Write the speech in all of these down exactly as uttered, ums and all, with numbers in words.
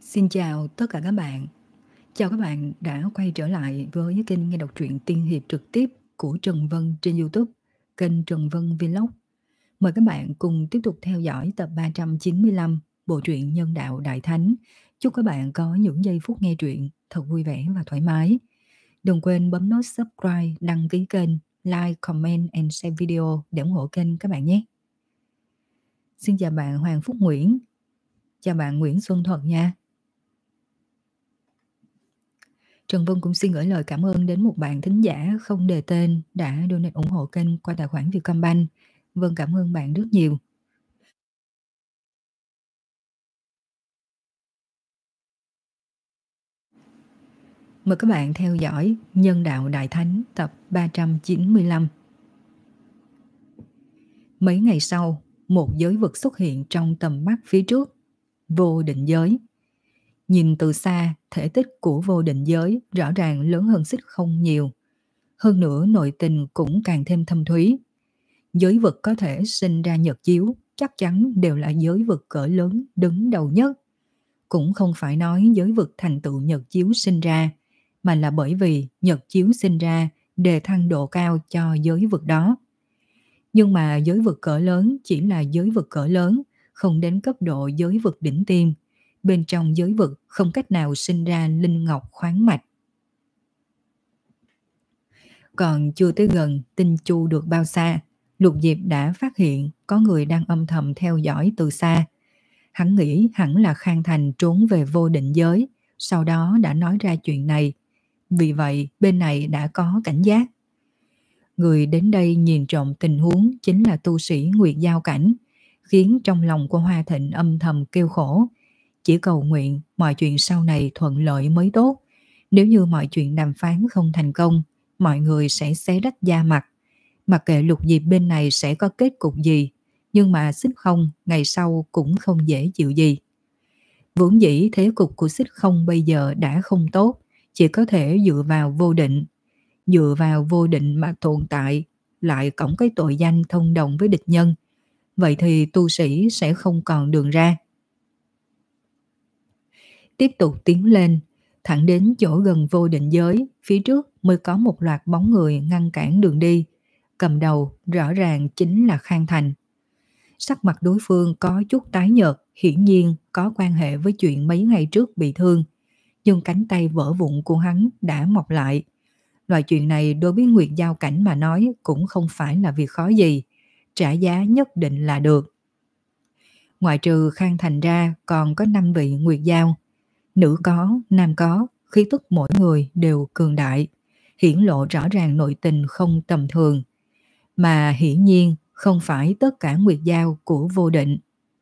Xin chào tất cả các bạn. Chào các bạn đã quay trở lại với kênh nghe đọc truyện tiên hiệp trực tiếp của Trần Vân trên YouTube, kênh Trần Vân Vlog. Mời các bạn cùng tiếp tục theo dõi tập ba trăm chín mươi lăm bộ truyện Nhân đạo Đại Thánh. Chúc các bạn có những giây phút nghe truyện thật vui vẻ và thoải mái. Đừng quên bấm nút subscribe, đăng ký kênh, like, comment and share video để ủng hộ kênh các bạn nhé. Xin chào bạn Hoàng Phúc Nguyễn. Chào bạn Nguyễn Xuân Thuật nha. Trần Vân cũng xin gửi lời cảm ơn đến một bạn thính giả không đề tên đã donate ủng hộ kênh qua tài khoản Vietcombank. Vân cảm ơn bạn rất nhiều. Mời các bạn theo dõi Nhân đạo Đại Thánh tập ba trăm chín mươi lăm. Mấy ngày sau, một giới vực xuất hiện trong tầm mắt phía trước. Vô định giới. Nhìn từ xa, thể tích của vô định giới rõ ràng lớn hơn Xích Không nhiều. Hơn nữa nội tình cũng càng thêm thâm thúy. Giới vực có thể sinh ra nhật chiếu chắc chắn đều là giới vực cỡ lớn đứng đầu nhất. Cũng không phải nói giới vực thành tựu nhật chiếu sinh ra, mà là bởi vì nhật chiếu sinh ra đề thăng độ cao cho giới vực đó. Nhưng mà giới vực cỡ lớn chỉ là giới vực cỡ lớn, không đến cấp độ giới vực đỉnh tiêm. Bên trong giới vực không cách nào sinh ra linh ngọc khoáng mạch. Còn chưa tới gần Tinh Chu được bao xa, Lục Diệp đã phát hiện có người đang âm thầm theo dõi từ xa. Hắn nghĩ hẳn là Khang Thành trốn về vô định giới, sau đó đã nói ra chuyện này. Vì vậy bên này đã có cảnh giác. Người đến đây nhìn trộm tình huống chính là tu sĩ Nguyệt Giao Cảnh, khiến trong lòng của Hoa Thịnh âm thầm kêu khổ. Chỉ cầu nguyện mọi chuyện sau này thuận lợi mới tốt. Nếu như mọi chuyện đàm phán không thành công, mọi người sẽ xé rách da mặt. Mặc kệ Lục Diệp bên này sẽ có kết cục gì, nhưng mà Xích Không ngày sau cũng không dễ chịu gì. Vốn dĩ thế cục của Xích Không bây giờ đã không tốt, chỉ có thể dựa vào vô định. Dựa vào vô định mà tồn tại, lại cộng cái tội danh thông đồng với địch nhân. Vậy thì tu sĩ sẽ không còn đường ra. Tiếp tục tiến lên, thẳng đến chỗ gần vô định giới, phía trước mới có một loạt bóng người ngăn cản đường đi. Cầm đầu rõ ràng chính là Khang Thành. Sắc mặt đối phương có chút tái nhợt, hiển nhiên có quan hệ với chuyện mấy ngày trước bị thương. Nhưng cánh tay vỡ vụn của hắn đã mọc lại. Loại chuyện này đối với Nguyệt Giao Cảnh mà nói cũng không phải là việc khó gì. Trả giá nhất định là được. Ngoại trừ Khang Thành ra còn có năm vị Nguyệt Giao. Nữ có, nam có, khí tức mỗi người đều cường đại, hiển lộ rõ ràng nội tình không tầm thường. Mà hiển nhiên không phải tất cả Nguyệt Giao của vô định.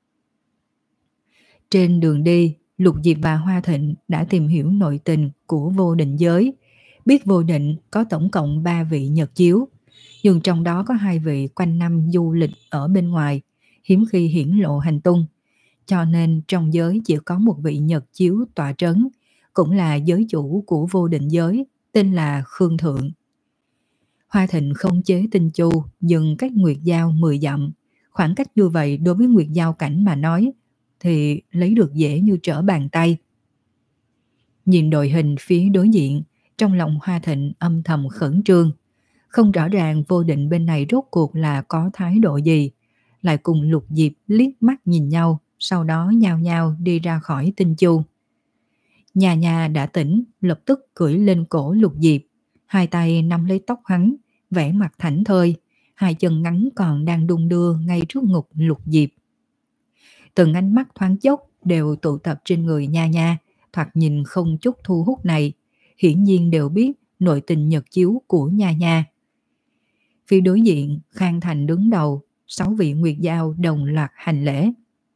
Trên đường đi, Lục Diệp và Hoa Thịnh đã tìm hiểu nội tình của vô định giới, biết vô định có tổng cộng ba vị nhật chiếu, nhưng trong đó có hai vị quanh năm du lịch ở bên ngoài, hiếm khi hiển lộ hành tung. Cho nên trong giới chỉ có một vị nhật chiếu tọa trấn, cũng là giới chủ của vô định giới, tên là Khương Thượng. Hoa Thịnh không chế Tinh Chu, dừng cách Nguyệt Giao mười dặm. Khoảng cách như vậy đối với Nguyệt Giao Cảnh mà nói thì lấy được dễ như trở bàn tay. Nhìn đội hình phía đối diện, trong lòng Hoa Thịnh âm thầm khẩn trương. Không rõ ràng vô định bên này rốt cuộc là có thái độ gì. Lại cùng Lục Diệp liếc mắt nhìn nhau, sau đó nhao nhao đi ra khỏi Tinh Chu. Nhà nhà đã tỉnh, lập tức cưỡi lên cổ Lục Diệp, hai tay nắm lấy tóc hắn, vẻ mặt thảnh thơi, hai chân ngắn còn đang đung đưa ngay trước ngực Lục Diệp. Từng ánh mắt thoáng chốc đều tụ tập trên người Nha Nha, thoạt nhìn không chút thu hút này, hiển nhiên đều biết nội tình nhật chiếu của Nha Nha. Phía đối diện, Khang Thành đứng đầu, sáu vị Nguyệt Giao đồng loạt hành lễ.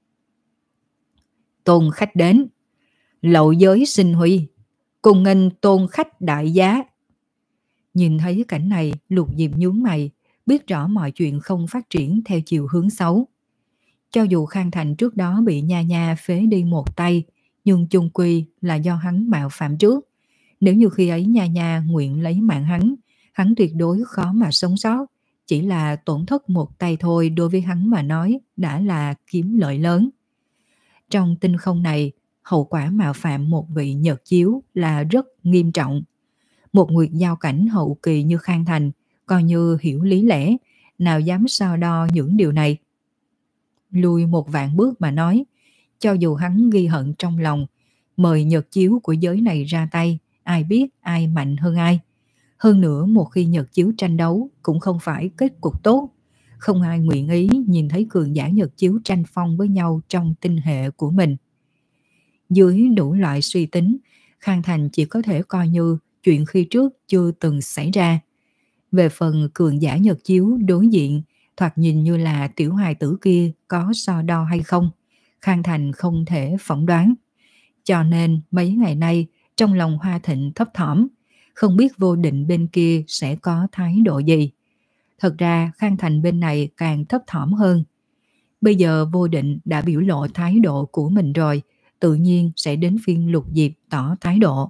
Tôn khách đến, lậu giới sinh huy, cùng nghênh tôn khách đại giá. Nhìn thấy cảnh này, Lục Diệp nhướng mày, biết rõ mọi chuyện không phát triển theo chiều hướng xấu. Cho dù Khang Thành trước đó bị Nha Nha phế đi một tay, nhưng chung quy là do hắn mạo phạm trước. Nếu như khi ấy Nha Nha nguyện lấy mạng hắn, hắn tuyệt đối khó mà sống sót. Chỉ là tổn thất một tay thôi đối với hắn mà nói đã là kiếm lợi lớn. Trong tinh không này, hậu quả mạo phạm một vị nhật chiếu là rất nghiêm trọng. Một nguyệt giao cảnh hậu kỳ như Khang Thành coi như hiểu lý lẽ, nào dám so đo những điều này. Lùi một vạn bước mà nói, cho dù hắn ghi hận trong lòng, mời nhật chiếu của giới này ra tay, ai biết ai mạnh hơn ai. Hơn nữa một khi nhật chiếu tranh đấu cũng không phải kết cục tốt. Không ai nguyện ý nhìn thấy cường giả nhật chiếu tranh phong với nhau trong tinh hệ của mình. Dưới đủ loại suy tính, Khang Thành chỉ có thể coi như chuyện khi trước chưa từng xảy ra. Về phần cường giả nhật chiếu đối diện, thoạt nhìn như là tiểu hài tử kia có so đo hay không, Khang Thành không thể phỏng đoán. Cho nên mấy ngày nay trong lòng Hoa Thịnh thấp thỏm, không biết Vô Định bên kia sẽ có thái độ gì. Thật ra Khang Thành bên này càng thấp thỏm hơn. Bây giờ Vô Định đã biểu lộ thái độ của mình rồi, tự nhiên sẽ đến phiên Lục Diệp tỏ thái độ.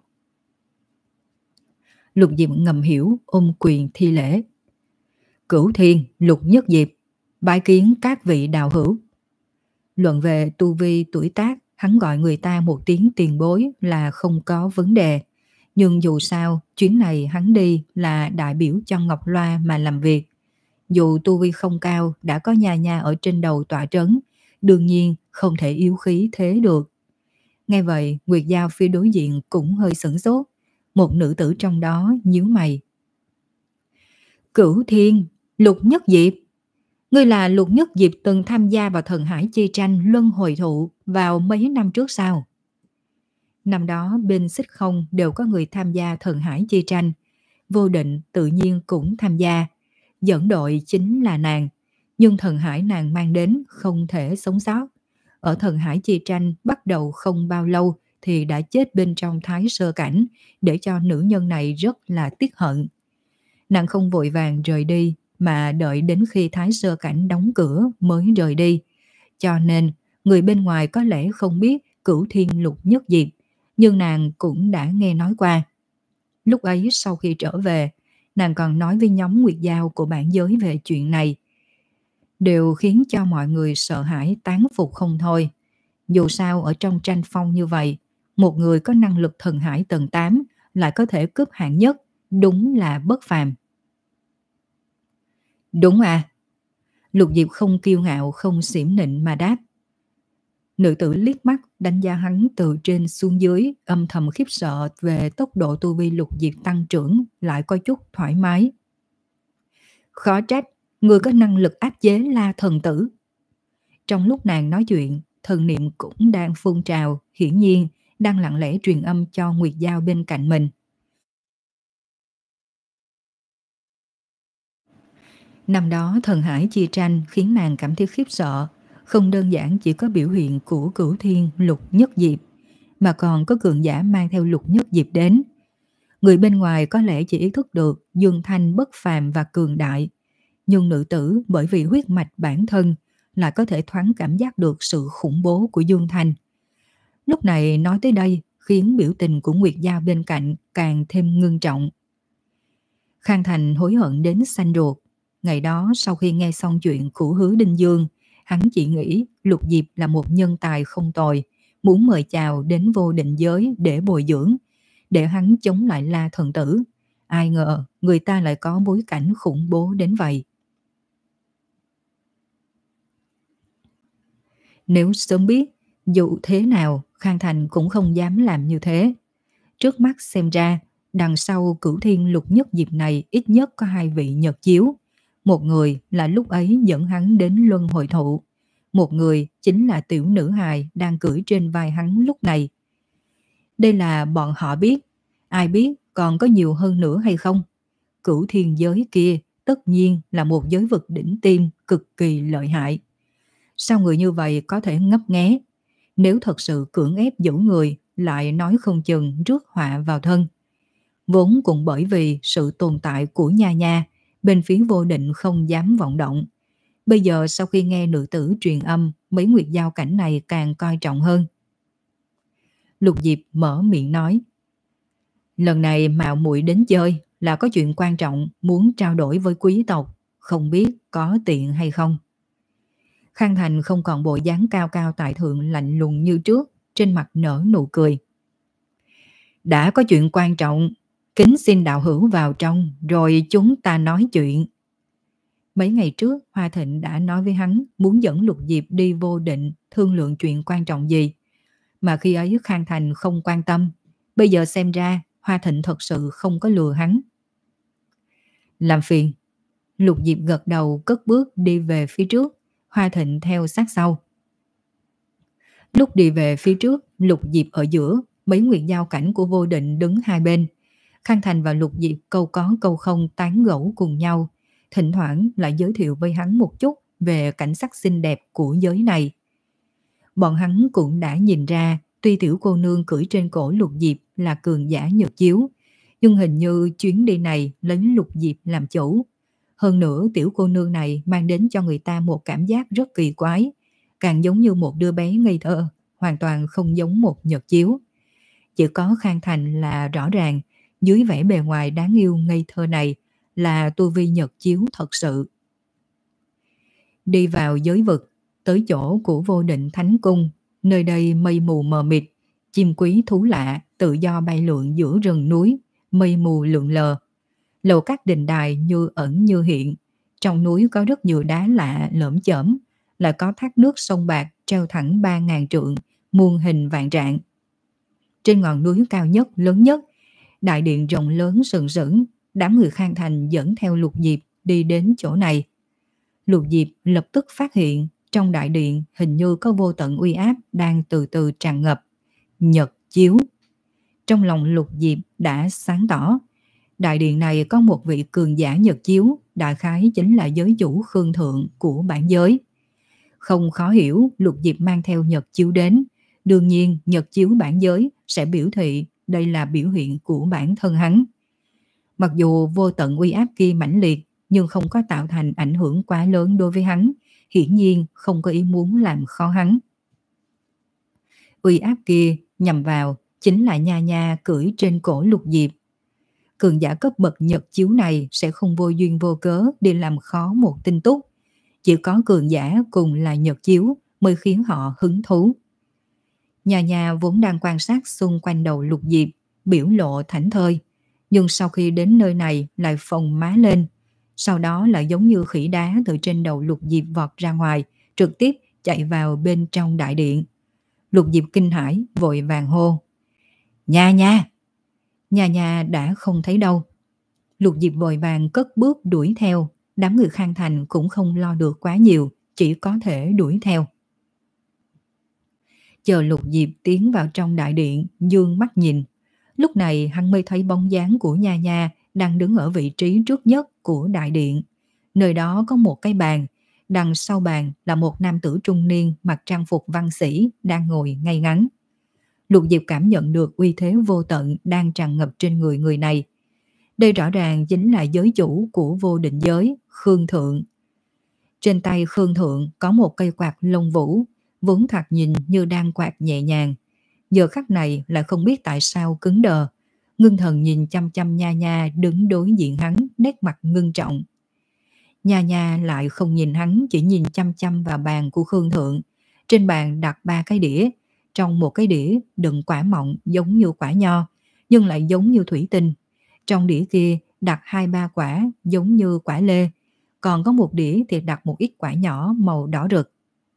Lục Diệp ngầm hiểu ôm quyền thi lễ. Cửu Thiên, Lục Nhất Diệp, bái kiến các vị đạo hữu. Luận về tu vi tuổi tác, hắn gọi người ta một tiếng tiền bối là không có vấn đề. Nhưng dù sao, chuyến này hắn đi là đại biểu cho Ngọc Loa mà làm việc. Dù tu vi không cao, đã có nha nha ở trên đầu tọa trấn, đương nhiên không thể yếu khí thế được. Nghe vậy, Nguyệt Giao phía đối diện cũng hơi sửng sốt. Một nữ tử trong đó nhíu mày. Cửu Thiên, Lục Nhất Diệp. Ngươi là Lục Nhất Diệp từng tham gia vào Thần Hải Chi Tranh Luân Hồi Thụ vào mấy năm trước sao? Năm đó bên Xích Không đều có người tham gia Thần Hải Chi Tranh. Vô Định tự nhiên cũng tham gia. Dẫn đội chính là nàng. Nhưng Thần Hải nàng mang đến không thể sống sót. Ở Thần Hải Chi Tranh bắt đầu không bao lâu thì đã chết bên trong Thái Sơ Cảnh, để cho nữ nhân này rất là tiếc hận. Nàng không vội vàng rời đi, mà đợi đến khi Thái Sơ Cảnh đóng cửa mới rời đi. Cho nên, người bên ngoài có lẽ không biết Cửu Thiên Lục Nhất Diệp, nhưng nàng cũng đã nghe nói qua. Lúc ấy sau khi trở về, nàng còn nói với nhóm Nguyệt Giao của bản giới về chuyện này. Đều khiến cho mọi người sợ hãi tán phục không thôi. Dù sao ở trong tranh phong như vậy, một người có năng lực thần hải tầng tám lại có thể cướp hạng nhất, đúng là bất phàm. Đúng à? Lục Diệp không kiêu ngạo không xỉm nịnh mà đáp. Nữ tử liếc mắt đánh giá hắn từ trên xuống dưới, âm thầm khiếp sợ về tốc độ tu vi Lục Diệp tăng trưởng, lại có chút thoải mái. Khó trách, người có năng lực áp chế La Thần Tử. Trong lúc nàng nói chuyện, thần niệm cũng đang phun trào, hiển nhiên đang lặng lẽ truyền âm cho Nguyệt Giao bên cạnh mình. Năm đó Thần Hải Chi Tranh khiến nàng cảm thấy khiếp sợ, không đơn giản chỉ có biểu hiện của Cửu Thiên Lục Nhất Diệp, mà còn có cường giả mang theo Lục Nhất Diệp đến. Người bên ngoài có lẽ chỉ ý thức được Dương Thanh bất phàm và cường đại, nhưng nữ tử bởi vì huyết mạch bản thân lại có thể thoáng cảm giác được sự khủng bố của Dương Thanh. Lúc này nói tới đây khiến biểu tình của Nguyệt Giao bên cạnh càng thêm ngưng trọng. Khang Thành hối hận đến xanh ruột. Ngày đó sau khi nghe xong chuyện của Hứa Đinh Dương, hắn chỉ nghĩ Lục Diệp là một nhân tài không tồi, muốn mời chào đến Vô Định giới để bồi dưỡng, để hắn chống lại La Thần Tử. Ai ngờ người ta lại có bối cảnh khủng bố đến vậy. Nếu sớm biết, dù thế nào Khang Thành cũng không dám làm như thế. Trước mắt xem ra, đằng sau Cửu Thiên Lục Nhất Diệp này ít nhất có hai vị nhật chiếu. Một người là lúc ấy dẫn hắn đến Luân Hồi Thụ, một người chính là tiểu nữ hài đang cưỡi trên vai hắn lúc này. Đây là bọn họ biết, ai biết còn có nhiều hơn nữa hay không? Cửu Thiên giới kia tất nhiên là một giới vực đỉnh tiêm cực kỳ lợi hại. Sao người như vậy có thể ngấp nghé? Nếu thật sự cưỡng ép giữ người, lại nói không chừng rước họa vào thân. Vốn cũng bởi vì sự tồn tại của Nha Nha, bên phía Vô Định không dám vọng động. Bây giờ sau khi nghe nữ tử truyền âm, mấy Nguyệt Giao cảnh này càng coi trọng hơn. Lục Diệp mở miệng nói. Lần này mạo muội đến chơi là có chuyện quan trọng muốn trao đổi với quý tộc, không biết có tiện hay không. Khang Thành không còn bộ dáng cao cao tại thượng lạnh lùng như trước, trên mặt nở nụ cười. Đã có chuyện quan trọng, kính xin đạo hữu vào trong rồi chúng ta nói chuyện. Mấy ngày trước Hoa Thịnh đã nói với hắn muốn dẫn Lục Diệp đi Vô Định thương lượng chuyện quan trọng gì, mà khi ấy Khang Thành không quan tâm. Bây giờ xem ra Hoa Thịnh thật sự không có lừa hắn. Làm phiền. Lục Diệp gật đầu cất bước đi về phía trước, Hoa Thịnh theo sát sau. Lúc đi về phía trước, Lục Diệp ở giữa, mấy nguyệt giao cảnh của Vô Định đứng hai bên. Khang Thành và Lục Diệp câu có câu không tán gẫu cùng nhau, thỉnh thoảng lại giới thiệu với hắn một chút về cảnh sắc xinh đẹp của giới này. Bọn hắn cũng đã nhìn ra, tuy tiểu cô nương cưỡi trên cổ Lục Diệp là cường giả nhược chiếu, nhưng hình như chuyến đi này lấy Lục Diệp làm chủ. Hơn nữa tiểu cô nương này mang đến cho người ta một cảm giác rất kỳ quái, càng giống như một đứa bé ngây thơ, hoàn toàn không giống một nhược chiếu. Chỉ có Khang Thành là rõ ràng, dưới vẻ bề ngoài đáng yêu ngây thơ này là tu vi nhật chiếu thật sự. Đi vào giới vực, tới chỗ của Vô Định Thánh Cung, nơi đây mây mù mờ mịt, chim quý thú lạ tự do bay lượn giữa rừng núi, mây mù lượn lờ. Lầu các đình đài như ẩn như hiện, trong núi có rất nhiều đá lạ lởm chởm, lại có thác nước sông bạc treo thẳng ba ngàn trượng, muôn hình vạn trạng. Trên ngọn núi cao nhất, lớn nhất, đại điện rộng lớn sừng sững, đám người Khang Thành dẫn theo Lục Diệp đi đến chỗ này. Lục Diệp lập tức phát hiện trong đại điện hình như có vô tận uy áp đang từ từ tràn ngập. Nhật chiếu. Trong lòng Lục Diệp đã sáng tỏ, đại điện này có một vị cường giả nhật chiếu, đại khái chính là giới chủ Khương Thượng của bản giới. Không khó hiểu Lục Diệp mang theo nhật chiếu đến, đương nhiên nhật chiếu bản giới sẽ biểu thị đây là biểu hiện của bản thân hắn. Mặc dù vô tận uy áp kia mãnh liệt, nhưng không có tạo thành ảnh hưởng quá lớn đối với hắn, hiển nhiên không có ý muốn làm khó hắn. Uy áp kia nhằm vào chính là Nha Nha cưỡi trên cổ Lục Diệp. Cường giả cấp bậc nhật chiếu này sẽ không vô duyên vô cớ đi làm khó một tinh túc. Chỉ có cường giả cùng là nhật chiếu mới khiến họ hứng thú. Nha Nha vốn đang quan sát xung quanh đầu Lục Diệp, biểu lộ thảnh thơi, nhưng sau khi đến nơi này lại phồng má lên, sau đó lại giống như khỉ đá từ trên đầu Lục Diệp vọt ra ngoài, trực tiếp chạy vào bên trong đại điện. Lục Diệp kinh hãi vội vàng hô: Nha Nha! Nha Nha đã không thấy đâu. Lục Diệp vội vàng cất bước đuổi theo, đám người Khang Thành cũng không lo được quá nhiều, chỉ có thể đuổi theo. Chờ Lục Diệp tiến vào trong đại điện, dương mắt nhìn, lúc này hắn mới thấy bóng dáng của Nha Nha đang đứng ở vị trí trước nhất của đại điện. Nơi đó có một cái bàn, đằng sau bàn là một nam tử trung niên mặc trang phục văn sĩ đang ngồi ngay ngắn. Lục Diệp cảm nhận được uy thế vô tận đang tràn ngập trên người người này. Đây rõ ràng chính là giới chủ của Vô Định giới, Khương Thượng. Trên tay Khương Thượng có một cây quạt lông vũ, vốn thoạt nhìn như đang quạt nhẹ nhàng. Giờ khắc này lại không biết tại sao cứng đờ, ngưng thần nhìn chăm chăm Nha Nha đứng đối diện hắn, nét mặt ngưng trọng. Nha Nha lại không nhìn hắn, chỉ nhìn chăm chăm vào bàn của Khương Thượng. Trên bàn đặt ba cái đĩa, trong một cái đĩa đựng quả mọng giống như quả nho, nhưng lại giống như thủy tinh. Trong đĩa kia đặt hai ba quả giống như quả lê, còn có một đĩa thì đặt một ít quả nhỏ màu đỏ rực.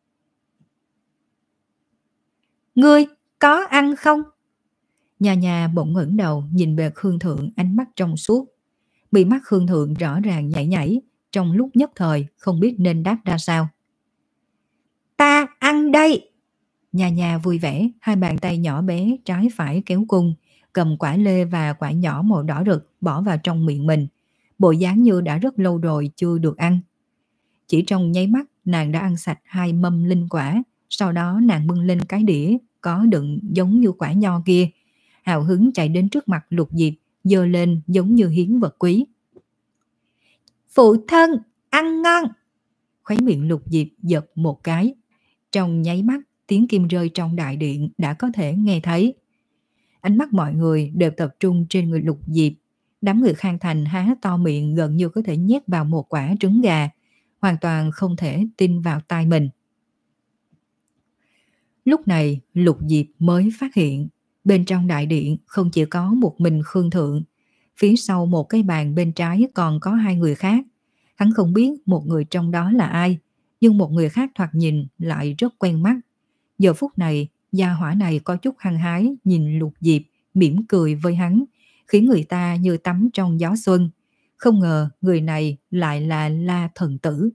Ngươi có ăn không? Nha Nha bỗng ngẩng đầu nhìn về Khương Thượng, ánh mắt trong suốt. Bị mắt Khương Thượng rõ ràng nhảy nhảy, trong lúc nhất thời không biết nên đáp ra sao. Ta ăn đây! Nha Nha vui vẻ, hai bàn tay nhỏ bé trái phải kéo cung, cầm quả lê và quả nhỏ màu đỏ rực bỏ vào trong miệng mình, bộ dáng như đã rất lâu rồi chưa được ăn. Chỉ trong nháy mắt nàng đã ăn sạch hai mâm linh quả, sau đó nàng bưng lên cái đĩa có đựng giống như quả nho kia, hào hứng chạy đến trước mặt Lục Diệp, giơ lên giống như hiến vật quý. Phụ thân, ăn ngon! Khóe miệng Lục Diệp giật một cái. Trong nháy mắt, tiếng kim rơi trong đại điện đã có thể nghe thấy. Ánh mắt mọi người đều tập trung trên người Lục Diệp. Đám người Khang Thành há to miệng gần như có thể nhét vào một quả trứng gà, hoàn toàn không thể tin vào tai mình. Lúc này Lục Diệp mới phát hiện bên trong đại điện không chỉ có một mình Khương Thượng, phía sau một cái bàn bên trái còn có hai người khác. Hắn không biết một người trong đó là ai, nhưng một người khác thoạt nhìn lại rất quen mắt. Giờ phút này, gia hỏa này có chút hăng hái nhìn Lục Diệp, mỉm cười với hắn, khiến người ta như tắm trong gió xuân. Không ngờ người này lại là La Thần Tử.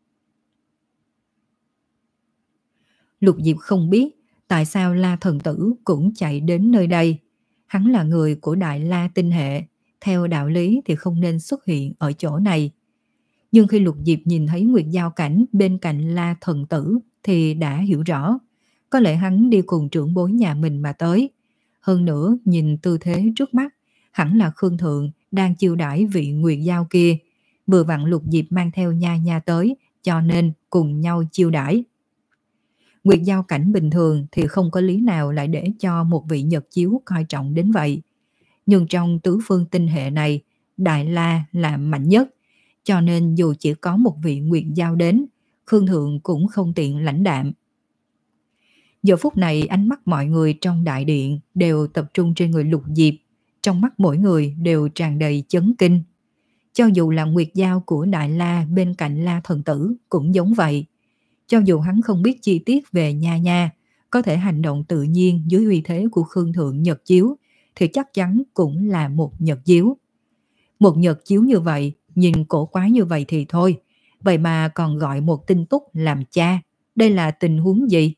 Lục Diệp không biết tại sao La Thần Tử cũng chạy đến nơi đây. Hắn là người của Đại La tinh hệ, theo đạo lý thì không nên xuất hiện ở chỗ này. Nhưng khi Lục Diệp nhìn thấy Nguyệt Giao Cảnh bên cạnh La Thần Tử thì đã hiểu rõ. Có lẽ hắn đi cùng trưởng bối nhà mình mà tới. Hơn nữa nhìn tư thế trước mắt, hẳn là Khương Thượng đang chiêu đãi vị Nguyệt Giao kia. Vừa vặn Lục Diệp mang theo Nha Nha tới, cho nên cùng nhau chiêu đãi. Nguyệt Giao Cảnh bình thường thì không có lý nào lại để cho một vị Nhật Chiếu coi trọng đến vậy. Nhưng trong tứ phương tinh hệ này, Đại La là mạnh nhất, cho nên dù chỉ có một vị Nguyệt Giao đến, Khương Thượng cũng không tiện lãnh đạm. Giờ phút này ánh mắt mọi người trong đại điện đều tập trung trên người Lục Diệp, trong mắt mỗi người đều tràn đầy chấn kinh. Cho dù là Nguyệt Giao của Đại La bên cạnh La Thần Tử cũng giống vậy. Cho dù hắn không biết chi tiết về Nha Nha, có thể hành động tự nhiên dưới uy thế của Khương Thượng Nhật Chiếu, thì chắc chắn cũng là một Nhật Chiếu. Một Nhật Chiếu như vậy, nhìn cổ quái như vậy thì thôi, vậy mà còn gọi một tinh túc làm cha, đây là tình huống gì?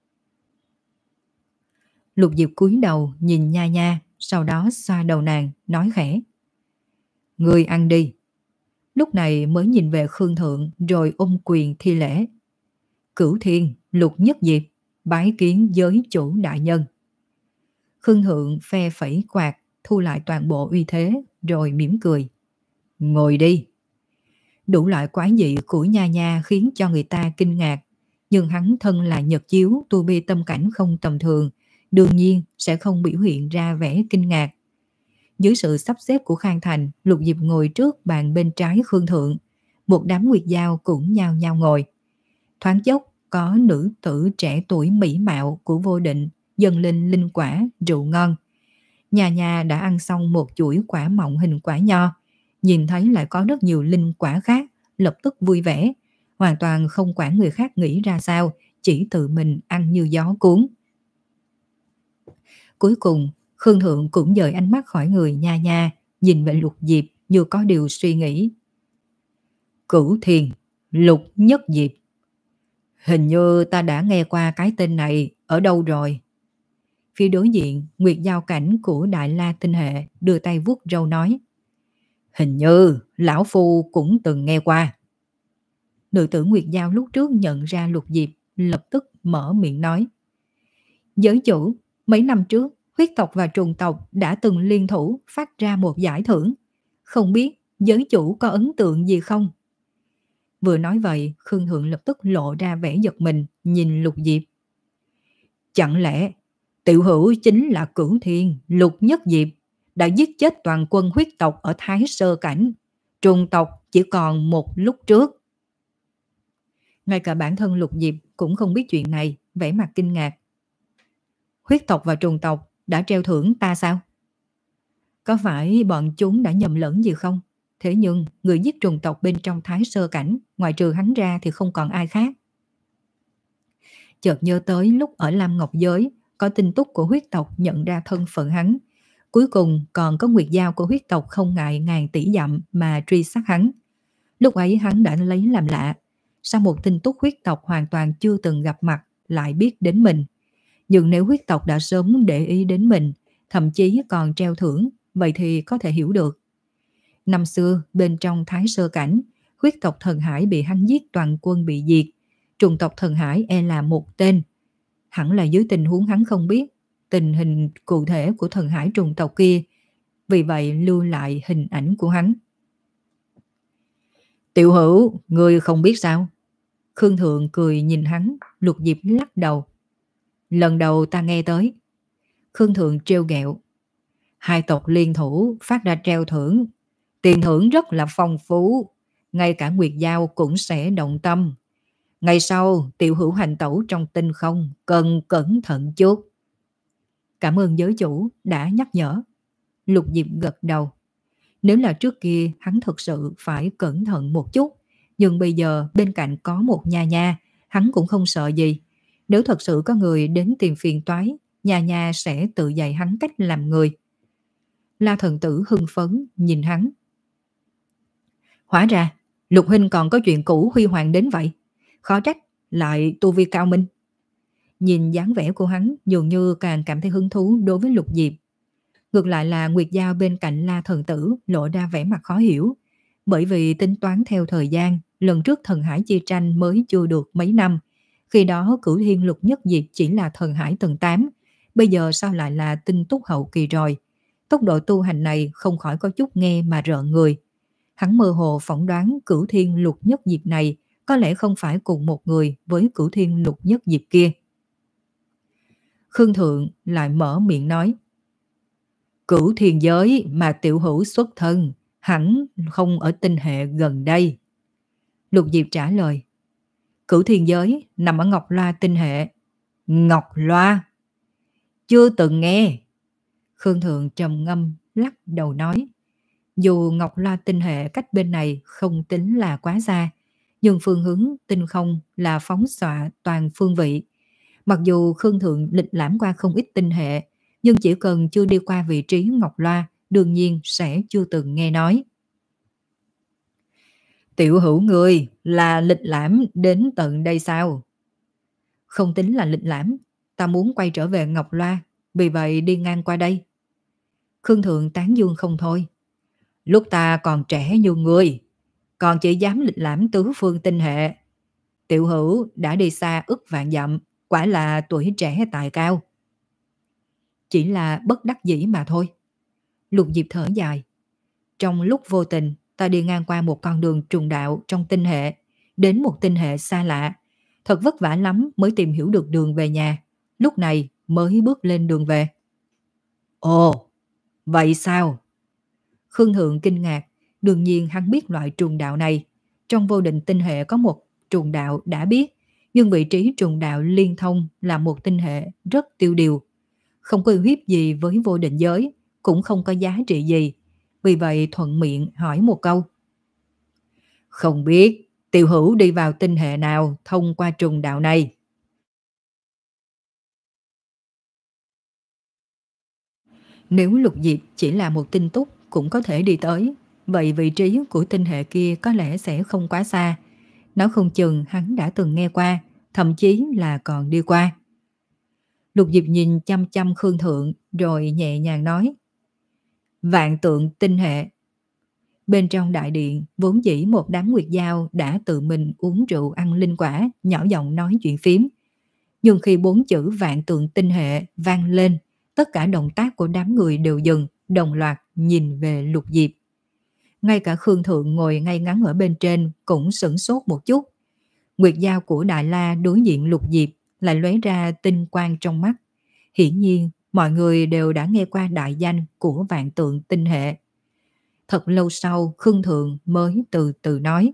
Lục Diệp cúi đầu nhìn Nha Nha, sau đó xoa đầu nàng, nói khẽ: Ngươi ăn đi. Lúc này mới nhìn về Khương Thượng rồi ôm quyền thi lễ: Cửu Thiên, Lục Nhất Diệp, bái kiến giới chủ đại nhân. Khương Thượng phe phẩy quạt, thu lại toàn bộ uy thế, rồi mỉm cười: Ngồi đi. Đủ loại quái dị của Nha Nha khiến cho người ta kinh ngạc, nhưng hắn thân là Nhật Chiếu tu vi tâm cảnh không tầm thường, đương nhiên sẽ không biểu hiện ra vẻ kinh ngạc. Dưới sự sắp xếp của Khang Thành, Lục Diệp ngồi trước bàn bên trái Khương Thượng, một đám Nguyệt Giao cũng nhao nhao ngồi. Thoáng chốc có nữ tử trẻ tuổi mỹ mạo của Vô Định dâng lên linh quả rượu ngon. Nhà nhà đã ăn xong một chuỗi quả mọng hình quả nho, nhìn thấy lại có rất nhiều linh quả khác, lập tức vui vẻ, hoàn toàn không quản người khác nghĩ ra sao, chỉ tự mình ăn như gió cuốn. Cuối cùng Khương Thượng cũng dời ánh mắt khỏi người Nha Nha, nhìn về Lục Diệp như có điều suy nghĩ. Cửu Thiên, Lục Nhất Diệp, hình như ta đã nghe qua cái tên này ở đâu rồi. Phía đối diện, Nguyệt Giao Cảnh của Đại La tinh hệ đưa tay vuốt râu nói: Hình như lão phu cũng từng nghe qua. Nữ tử Nguyệt Giao lúc trước nhận ra Lục Diệp, lập tức mở miệng nói: Giới chủ, mấy năm trước huyết tộc và trùng tộc đã từng liên thủ phát ra một giải thưởng, không biết giới chủ có ấn tượng gì không? Vừa nói vậy, Khương Thượng lập tức lộ ra vẻ giật mình, nhìn Lục Diệp. Chẳng lẽ tiểu hữu chính là Cửu Thiên, Lục Nhất Diệp, đã giết chết toàn quân huyết tộc ở Thái Sơ Cảnh, trùng tộc chỉ còn một lúc trước? Ngay cả bản thân Lục Diệp cũng không biết chuyện này, vẻ mặt kinh ngạc. Huyết tộc và trùng tộc đã treo thưởng ta sao? Có phải bọn chúng đã nhầm lẫn gì không? Thế nhưng người giết trùng tộc bên trong Thái Sơ Cảnh, ngoài trừ hắn ra thì không còn ai khác. Chợt nhớ tới lúc ở Lam Ngọc Giới, có tin tức của huyết tộc nhận ra thân phận hắn. Cuối cùng còn có Nguyệt Giao của huyết tộc không ngại ngàn tỷ dặm mà truy sát hắn. Lúc ấy hắn đã lấy làm lạ, sao một tin tức huyết tộc hoàn toàn chưa từng gặp mặt lại biết đến mình. Nhưng nếu huyết tộc đã sớm để ý đến mình, thậm chí còn treo thưởng, vậy thì có thể hiểu được. Năm xưa, bên trong Thái Sơ Cảnh, huyết tộc Thần Hải bị hắn giết, toàn quân bị diệt. Trùng tộc Thần Hải e là một tên. Hẳn là dưới tình huống hắn không biết tình hình cụ thể của Thần Hải trùng tộc kia, vì vậy lưu lại hình ảnh của hắn. Tiểu hữu, ngươi không biết sao? Khương Thượng cười nhìn hắn. Lục Diệp lắc đầu. Lần đầu ta nghe tới. Khương Thượng trêu ghẹo. Hai tộc liên thủ phát ra treo thưởng, tiền thưởng rất là phong phú, ngay cả Nguyệt Giao cũng sẽ động tâm. Ngày sau tiểu hữu hành tẩu trong tinh không cần cẩn thận chút. Cảm ơn giới chủ đã nhắc nhở. Lục Diệp gật đầu. Nếu là trước kia hắn thực sự phải cẩn thận một chút, nhưng bây giờ bên cạnh có một nha nha, hắn cũng không sợ gì. Nếu thật sự có người đến tìm phiền toái, nha nha sẽ tự dạy hắn cách làm người. La thần tử hưng phấn nhìn hắn. Hóa ra, Lục huynh còn có chuyện cũ huy hoàng đến vậy. Khó trách, lại tu vi cao minh. Nhìn dáng vẻ của hắn dường như càng cảm thấy hứng thú đối với Lục Diệp. Ngược lại là Nguyệt Giao bên cạnh La thần tử lộ ra vẻ mặt khó hiểu. Bởi vì tính toán theo thời gian, lần trước thần hải chia tranh mới chưa được mấy năm. Khi đó Cửu Thiên Lục Nhất Diệp chỉ là thần hải tầng tám, bây giờ sao lại là tinh túc hậu kỳ rồi. Tốc độ tu hành này không khỏi có chút nghe mà rợn người. Hắn mơ hồ phỏng đoán Cửu Thiên Lục Nhất Diệp này có lẽ không phải cùng một người với Cửu Thiên Lục Nhất Diệp kia. Khương Thượng lại mở miệng nói. Cửu thiên giới mà tiểu hữu xuất thân, hẳn không ở tinh hệ gần đây. Lục Diệp trả lời. Cửu thiên giới nằm ở Ngọc Loa tinh hệ. Ngọc Loa? Chưa từng nghe. Khương Thượng trầm ngâm lắc đầu nói. Dù Ngọc Loa tinh hệ cách bên này không tính là quá xa, nhưng phương hướng tinh không là phóng xạ toàn phương vị. Mặc dù Khương Thượng lịch lãm qua không ít tinh hệ, nhưng chỉ cần chưa đi qua vị trí Ngọc Loa, đương nhiên sẽ chưa từng nghe nói. Tiểu hữu người là lịch lãm đến tận đây sao? Không tính là lịch lãm, ta muốn quay trở về Ngọc Loa, vì vậy đi ngang qua đây. Khương Thượng tán dương không thôi. Lúc ta còn trẻ như người, còn chỉ dám lịch lãm tứ phương tinh hệ. Tiểu hữu đã đi xa ức vạn dặm, quả là tuổi trẻ tài cao. Chỉ là bất đắc dĩ mà thôi. Lục Diệp thở dài. Trong lúc vô tình, ta đi ngang qua một con đường trùng đạo trong tinh hệ, đến một tinh hệ xa lạ. Thật vất vả lắm mới tìm hiểu được đường về nhà. Lúc này mới bước lên đường về. Ồ, vậy sao? Khương Thượng kinh ngạc. Đương nhiên hắn biết loại trùng đạo này. Trong vô định tinh hệ có một trùng đạo đã biết, nhưng vị trí trùng đạo liên thông là một tinh hệ rất tiêu điều. Không có uy hiếp gì với vô định giới, cũng không có giá trị gì. Vì vậy thuận miệng hỏi một câu. Không biết tiểu hữu đi vào tinh hệ nào thông qua trùng đạo này? Nếu Lục Diệp chỉ là một tinh túc cũng có thể đi tới, vậy vị trí của tinh hệ kia có lẽ sẽ không quá xa. Nó không chừng hắn đã từng nghe qua, thậm chí là còn đi qua. Lục Diệp nhìn chăm chăm Khương Thượng rồi nhẹ nhàng nói. Vạn tượng tinh hệ. Bên trong đại điện vốn dĩ một đám Nguyệt Giao đã tự mình uống rượu ăn linh quả, nhỏ giọng nói chuyện phím. Nhưng khi bốn chữ vạn tượng tinh hệ vang lên, tất cả động tác của đám người đều dừng, đồng loạt nhìn về Lục Diệp. Ngay cả Khương Thượng ngồi ngay ngắn ở bên trên cũng sửng sốt một chút. Nguyệt Giao của Đại La đối diện Lục Diệp lại lóe ra tinh quang trong mắt. Hiển nhiên mọi người đều đã nghe qua đại danh của vạn tượng tinh hệ. Thật lâu sau Khương Thượng mới từ từ nói.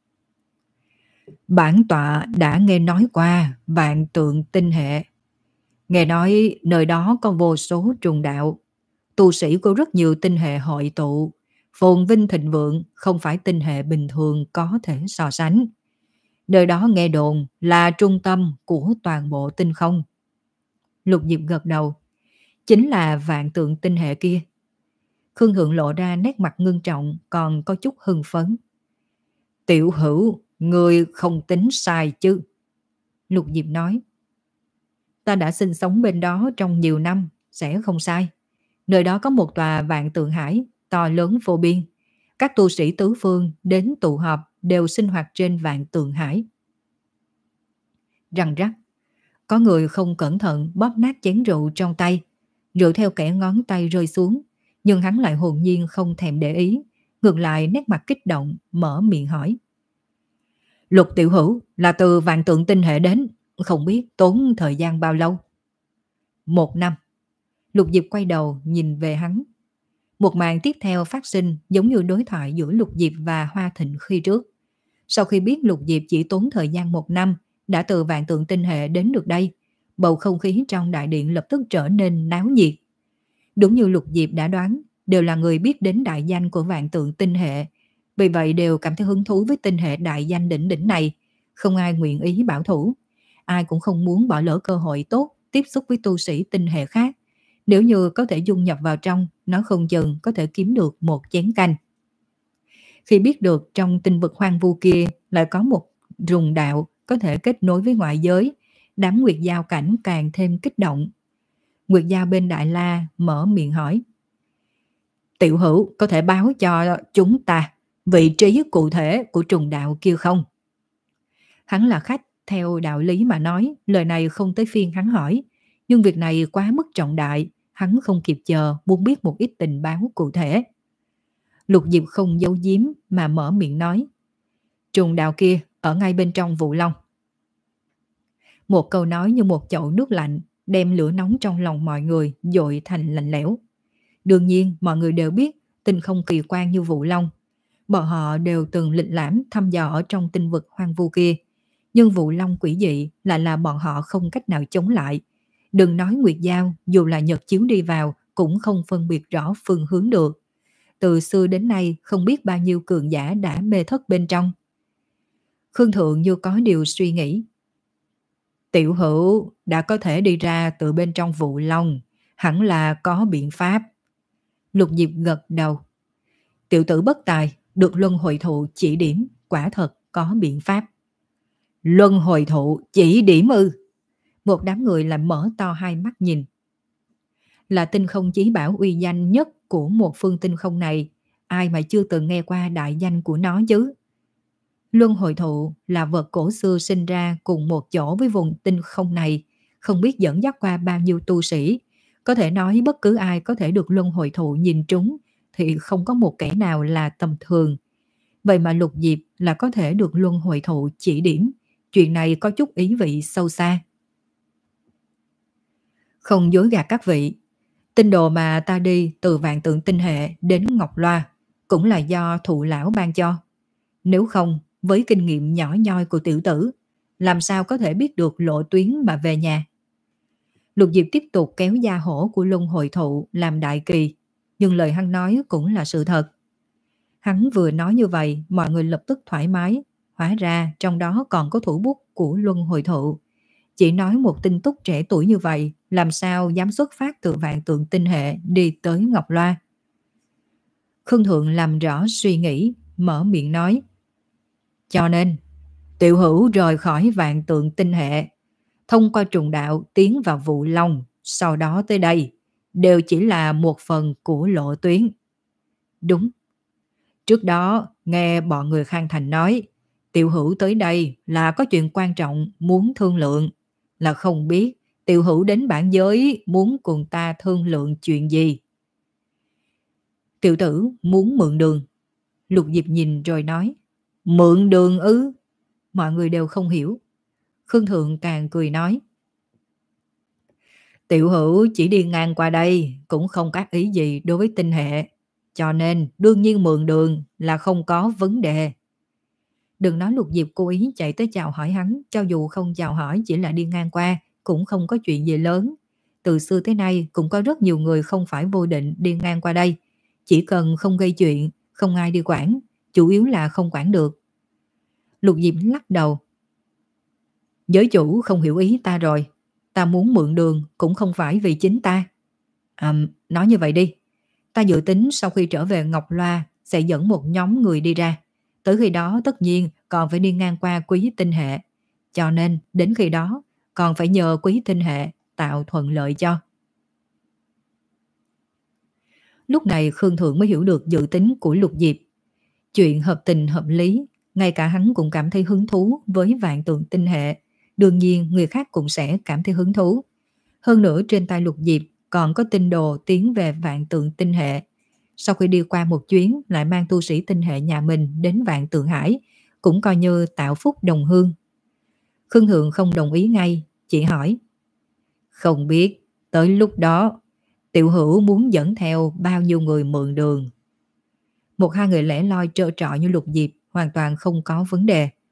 Bản tọa đã nghe nói qua vạn tượng tinh hệ. Nghe nói nơi đó có vô số trùng đạo. Tu sĩ của rất nhiều tinh hệ hội tụ. Phồn vinh thịnh vượng không phải tinh hệ bình thường có thể so sánh. Nơi đó nghe đồn là trung tâm của toàn bộ tinh không. Lục Diệp gật đầu. Chính là vạn tượng tinh hệ kia. Khương Thượng lộ ra nét mặt ngưng trọng còn có chút hưng phấn. Tiểu hữu, người không tính sai chứ? Lục Diệp nói. Ta đã sinh sống bên đó trong nhiều năm, sẽ không sai. Nơi đó có một tòa vạn tượng hải, to lớn vô biên. Các tu sĩ tứ phương đến tụ họp đều sinh hoạt trên vạn tượng hải. Răng rắc, có người không cẩn thận bóp nát chén rượu trong tay. Rượu theo kẻ ngón tay rơi xuống, nhưng hắn lại hồn nhiên không thèm để ý. Ngược lại nét mặt kích động, mở miệng hỏi. Lục tiểu hữu là từ vạn tượng tinh hệ đến, không biết tốn thời gian bao lâu? Một năm. Lục Diệp quay đầu nhìn về hắn. Một màn tiếp theo phát sinh giống như đối thoại giữa Lục Diệp và Hoa Thịnh khi trước. Sau khi biết Lục Diệp chỉ tốn thời gian một năm, đã từ vạn tượng tinh hệ đến được đây. Bầu không khí trong đại điện lập tức trở nên náo nhiệt. Đúng như Lục Diệp đã đoán, đều là người biết đến đại danh của vạn tượng tinh hệ. Vì vậy đều cảm thấy hứng thú với tinh hệ đại danh đỉnh đỉnh này. Không ai nguyện ý bảo thủ. Ai cũng không muốn bỏ lỡ cơ hội tốt tiếp xúc với tu sĩ tinh hệ khác. Nếu như có thể dung nhập vào trong, nó không chừng có thể kiếm được một chén canh. Khi biết được trong tinh vực hoang vu kia lại có một rùng đạo có thể kết nối với ngoại giới, đám Nguyệt Giao cảnh càng thêm kích động. Nguyệt Giao bên Đại La mở miệng hỏi: Tiểu hữu có thể báo cho chúng ta vị trí cụ thể của trùng đạo kia không? Hắn là khách, theo đạo lý mà nói, lời này không tới phiên hắn hỏi. Nhưng việc này quá mức trọng đại, hắn không kịp chờ muốn biết một ít tình báo cụ thể. Lục Diệp không giấu giếm mà mở miệng nói: Trùng đạo kia ở ngay bên trong Vụ Long. Một câu nói như một chậu nước lạnh, đem lửa nóng trong lòng mọi người dội thành lạnh lẽo. Đương nhiên mọi người đều biết tinh không kỳ quan như Vụ Long. Bọn họ đều từng lịch lãm thăm dò ở trong tinh vực hoang vu kia. Nhưng Vụ Long quỷ dị lại là bọn họ không cách nào chống lại. Đừng nói Nguyệt Giao, dù là nhật chiếu đi vào cũng không phân biệt rõ phương hướng được. Từ xưa đến nay không biết bao nhiêu cường giả đã mê thất bên trong. Khương Thượng như có điều suy nghĩ. Tiểu hữu đã có thể đi ra từ bên trong Vụ Long, hẳn là có biện pháp. Lục Diệp gật đầu. Tiểu tử bất tài, được luân hồi thụ chỉ điểm, quả thật có biện pháp. Luân hồi thụ chỉ điểm ư? Một đám người lại mở to hai mắt nhìn. Là tinh không chí bảo uy danh nhất của một phương tinh không này, ai mà chưa từng nghe qua đại danh của nó chứ? Luân hồi thụ là vật cổ xưa sinh ra cùng một chỗ với vùng tinh không này, không biết dẫn dắt qua bao nhiêu tu sĩ. Có thể nói bất cứ ai có thể được luân hồi thụ nhìn trúng thì không có một kẻ nào là tầm thường. Vậy mà Lục Diệp là có thể được luân hồi thụ chỉ điểm. Chuyện này có chút ý vị sâu xa. Không dối gạt các vị, tinh đồ mà ta đi từ vạn tượng tinh hệ đến Ngọc Loa cũng là do thụ lão ban cho. Nếu không, với kinh nghiệm nhỏ nhoi của tiểu tử, làm sao có thể biết được lộ tuyến mà về nhà? Lục Diệp tiếp tục kéo da hổ của luân hồi thụ làm đại kỳ, nhưng lời hắn nói cũng là sự thật. Hắn vừa nói như vậy, mọi người lập tức thoải mái. Hóa ra trong đó còn có thủ bút của luân hồi thụ. Chỉ nói một tinh túc trẻ tuổi như vậy, làm sao dám xuất phát từ vạn tượng tinh hệ đi tới Ngọc Loa? Khương Thượng làm rõ suy nghĩ, mở miệng nói: Cho nên, tiểu hữu rời khỏi vạn tượng tinh hệ, thông qua trùng đạo tiến vào Vụ Long, sau đó tới đây, đều chỉ là một phần của lộ tuyến. Đúng. Trước đó, nghe bọn người Khang Thành nói, tiểu hữu tới đây là có chuyện quan trọng muốn thương lượng, là không biết tiểu hữu đến bản giới muốn cùng ta thương lượng chuyện gì. Tiểu tử muốn mượn đường. Lục Diệp nhìn rồi nói: Mượn đường ư? Mọi người đều không hiểu. Khương Thượng càng cười nói: Tiểu hữu chỉ đi ngang qua đây, cũng không có ý gì đối với tinh hệ, cho nên đương nhiên mượn đường là không có vấn đề. Đừng nói Lục Diệp cố ý chạy tới chào hỏi hắn, cho dù không chào hỏi chỉ là đi ngang qua, cũng không có chuyện gì lớn. Từ xưa tới nay cũng có rất nhiều người không phải vô định đi ngang qua đây. Chỉ cần không gây chuyện, không ai đi quản, chủ yếu là không quản được. Lục Diệp lắc đầu. Giới chủ không hiểu ý ta rồi. Ta muốn mượn đường cũng không phải vì chính ta. À, nói như vậy đi. Ta dự tính sau khi trở về Ngọc Loa sẽ dẫn một nhóm người đi ra. Tới khi đó tất nhiên còn phải đi ngang qua Quý Tinh Hệ. Cho nên đến khi đó còn phải nhờ Quý Tinh Hệ tạo thuận lợi cho. Lúc này Khương Thượng mới hiểu được dự tính của Lục Diệp. Chuyện hợp tình hợp lý, ngay cả hắn cũng cảm thấy hứng thú với vạn tượng tinh hệ. Đương nhiên người khác cũng sẽ cảm thấy hứng thú. Hơn nữa trên tay Lục Diệp còn có tinh đồ tiến về vạn tượng tinh hệ. Sau khi đi qua một chuyến lại mang tu sĩ tinh hệ nhà mình đến vạn tượng hải, cũng coi như tạo phúc đồng hương. Khương Thượng không đồng ý ngay, chỉ hỏi: Không biết tới lúc đó tiểu hữu muốn dẫn theo bao nhiêu người mượn đường? Một hai người lẻ loi trơ trọi như Lục Diệp hoàn toàn không có vấn đề.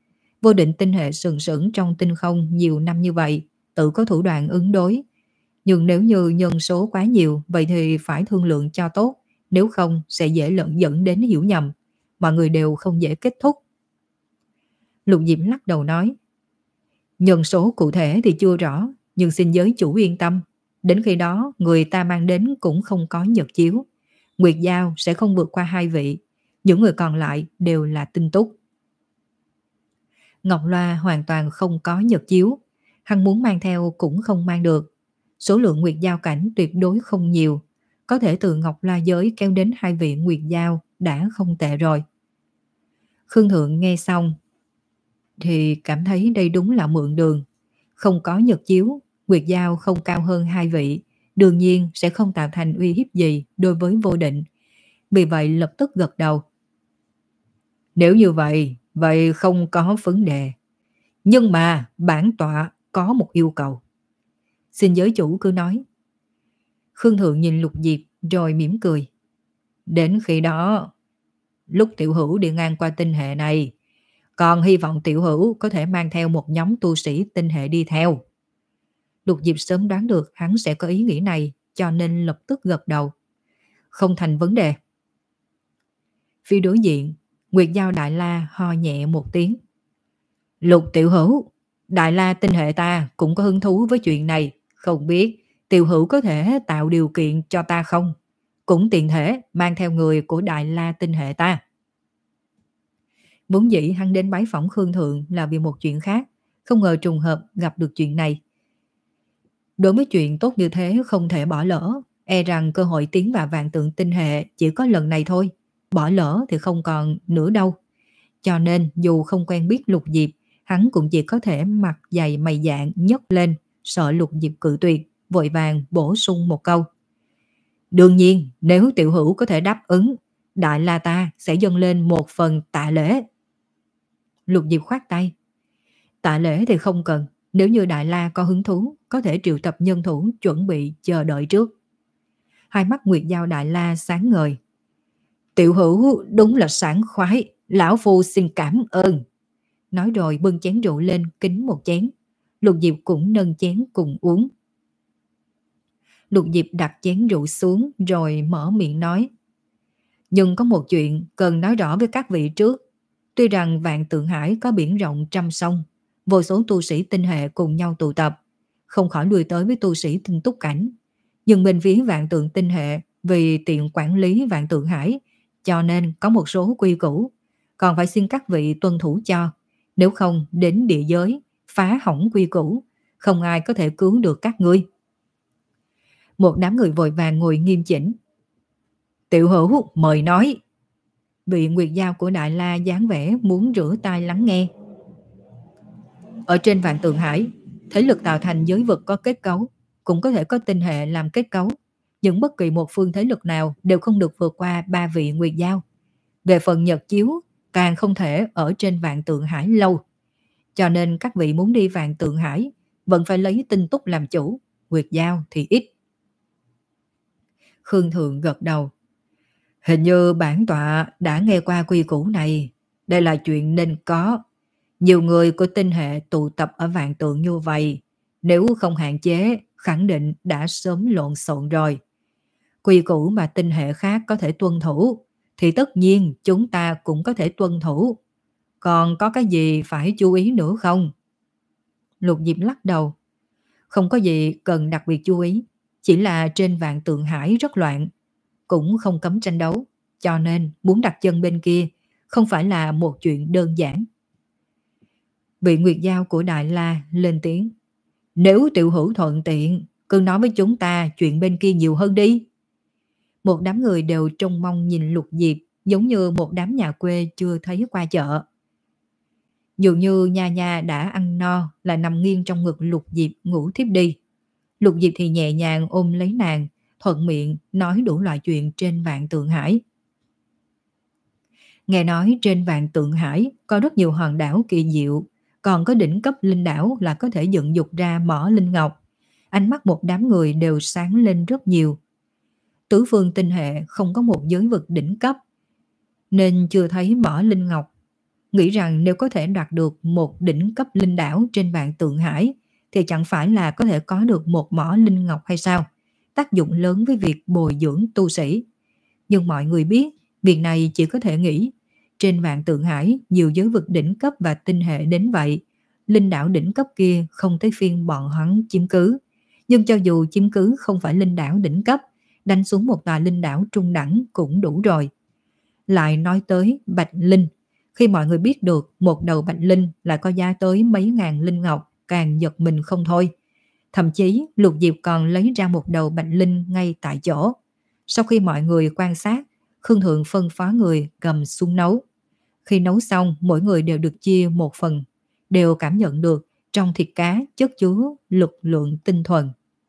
Vô định tinh hệ sừng sững trong tinh không nhiều năm như vậy, tự có thủ đoạn ứng đối. Nhưng nếu như nhân số quá nhiều, vậy thì phải thương lượng cho tốt, nếu không sẽ dễ lẫn dẫn đến hiểu nhầm. Mọi người đều không dễ kết thúc. Lục Diệp lắc đầu nói, nhân số cụ thể thì chưa rõ, nhưng xin giới chủ yên tâm. Đến khi đó, người ta mang đến cũng không có nhật chiếu. Nguyệt Giao sẽ không vượt qua hai vị. Những người còn lại đều là tinh túc. Ngọc Loa hoàn toàn không có nhật chiếu. Hắn muốn mang theo cũng không mang được. Số lượng Nguyệt Giao cảnh tuyệt đối không nhiều. Có thể từ Ngọc Loa giới kéo đến hai vị Nguyệt Giao đã không tệ rồi. Khương Thượng nghe xong thì cảm thấy đây đúng là mượn đường. Không có nhật chiếu, Nguyệt Giao không cao hơn hai vị, đương nhiên sẽ không tạo thành uy hiếp gì đối với vô định. Vì vậy lập tức gật đầu. Nếu như vậy, vậy không có vấn đề. Nhưng mà bản tọa có một yêu cầu. Xin giới chủ cứ nói. Khương Thượng nhìn Lục Diệp rồi mỉm cười. Đến khi đó, lúc tiểu hữu đi ngang qua tinh hệ này, còn hy vọng tiểu hữu có thể mang theo một nhóm tu sĩ tinh hệ đi theo. Lục Diệp sớm đoán được hắn sẽ có ý nghĩ này, cho nên lập tức gật đầu. Không thành vấn đề. Phía đối diện, Nguyệt Giao Đại La ho nhẹ một tiếng. Lục tiểu hữu, Đại La tinh hệ ta cũng có hứng thú với chuyện này. Không biết tiểu hữu có thể tạo điều kiện cho ta không? Cũng tiện thể mang theo người của Đại La tinh hệ ta. Vốn dĩ hắn đến bái phỏng Khương Thượng là vì một chuyện khác, không ngờ trùng hợp gặp được chuyện này. Đối với chuyện tốt như thế không thể bỏ lỡ, e rằng cơ hội tiến vào vạn tượng tinh hệ chỉ có lần này thôi, bỏ lỡ thì không còn nữa đâu. Cho nên dù không quen biết Lục Diệp, hắn cũng chỉ có thể mặt dày mày dạn nhấc lên, sợ Lục Diệp cự tuyệt, vội vàng bổ sung một câu. Đương nhiên, nếu tiểu hữu có thể đáp ứng, Đại La ta sẽ dâng lên một phần tạ lễ. Lục Diệp khoát tay. Tạ lễ thì không cần, nếu như Đại La có hứng thú, có thể triệu tập nhân thủ chuẩn bị chờ đợi trước. Hai mắt Nguyệt Giao Đại La sáng ngời. Tiểu hữu đúng là sảng khoái, lão phu xin cảm ơn. Nói rồi bưng chén rượu lên kính một chén. Lục Diệp cũng nâng chén cùng uống. Lục Diệp đặt chén rượu xuống rồi mở miệng nói. Nhưng có một chuyện cần nói rõ với các vị trước. Tuy rằng Vạn Tượng Hải có biển rộng trăm sông, vô số tu sĩ tinh hệ cùng nhau tụ tập, không khỏi lui tới với tu sĩ tinh túc cảnh. Nhưng bên phía Vạn Tượng tinh hệ vì tiện quản lý Vạn Tượng Hải, cho nên có một số quy củ, còn phải xin các vị tuân thủ cho. Nếu không đến địa giới, phá hỏng quy củ, không ai có thể cứu được các ngươi. Một đám người vội vàng ngồi nghiêm chỉnh. Tiểu hữu mời nói. Vị Nguyệt Giao của Đại La dáng vẻ muốn rửa tai lắng nghe. Ở trên Vạn Tượng Hải, thế lực tạo thành giới vực có kết cấu, cũng có thể có tinh hệ làm kết cấu, nhưng bất kỳ một phương thế lực nào đều không được vượt qua ba vị Nguyệt Giao. Về phần nhật chiếu, càng không thể ở trên Vạn Tượng Hải lâu. Cho nên các vị muốn đi Vạn Tượng Hải, vẫn phải lấy tinh túc làm chủ, Nguyệt Giao thì ít. Khương Thượng gật đầu. Hình như bản tọa đã nghe qua quy củ này. Đây là chuyện nên có. Nhiều người của tinh hệ tụ tập ở Vạn Tượng như vậy, nếu không hạn chế, khẳng định đã sớm lộn xộn rồi. Quy củ mà tinh hệ khác có thể tuân thủ, thì tất nhiên chúng ta cũng có thể tuân thủ. Còn có cái gì phải chú ý nữa không? Lục Diệp lắc đầu. Không có gì cần đặc biệt chú ý, chỉ là trên Vạn Tượng Hải rất loạn, cũng không cấm tranh đấu, cho nên muốn đặt chân bên kia không phải là một chuyện đơn giản. Vị Nguyệt Giao của Đại La lên tiếng. Nếu tiểu hữu thuận tiện, cứ nói với chúng ta chuyện bên kia nhiều hơn đi. Một đám người đều trông mong nhìn Lục Diệp, giống như một đám nhà quê chưa thấy qua chợ. Dường như nha nha đã ăn no, lại nằm nghiêng trong ngực Lục Diệp ngủ thiếp đi. Lục Diệp thì nhẹ nhàng ôm lấy nàng, thuận miệng nói đủ loại chuyện trên Vạn Tượng Hải. Nghe nói trên Vạn Tượng Hải có rất nhiều hòn đảo kỳ diệu, còn có đỉnh cấp linh đảo là có thể dựng dục ra mỏ linh ngọc. Ánh mắt một đám người đều sáng lên rất nhiều. Tứ phương tinh hệ không có một giới vực đỉnh cấp, nên chưa thấy mỏ linh ngọc. nghĩ rằng nếu có thể đoạt được một đỉnh cấp linh đảo trên vạn tượng hải thì chẳng phải là có thể có được một mỏ linh ngọc hay sao? Tác dụng lớn với việc bồi dưỡng tu sĩ. Nhưng mọi người biết, việc này chỉ có thể nghĩ. Trên vạn tượng hải, nhiều giới vực đỉnh cấp và tinh hệ đến vậy. Linh đảo đỉnh cấp kia không tới phiên bọn hắn chiếm cứ. Nhưng cho dù chiếm cứ không phải linh đảo đỉnh cấp, đánh xuống một tòa linh đảo trung đẳng cũng đủ rồi. Lại nói tới Bạch Linh. Khi mọi người biết được một đầu Bạch Linh lại có giá tới mấy ngàn linh ngọc, càng giật mình không thôi. Thậm chí Lục Diệp còn lấy ra một đầu Bạch Linh ngay tại chỗ. Sau khi mọi người quan sát, Khương Thượng phân phó người cầm xuống nấu. Khi nấu xong, mỗi người đều được chia một phần, đều cảm nhận được trong thịt cá chất chứa lực lượng tinh thuần.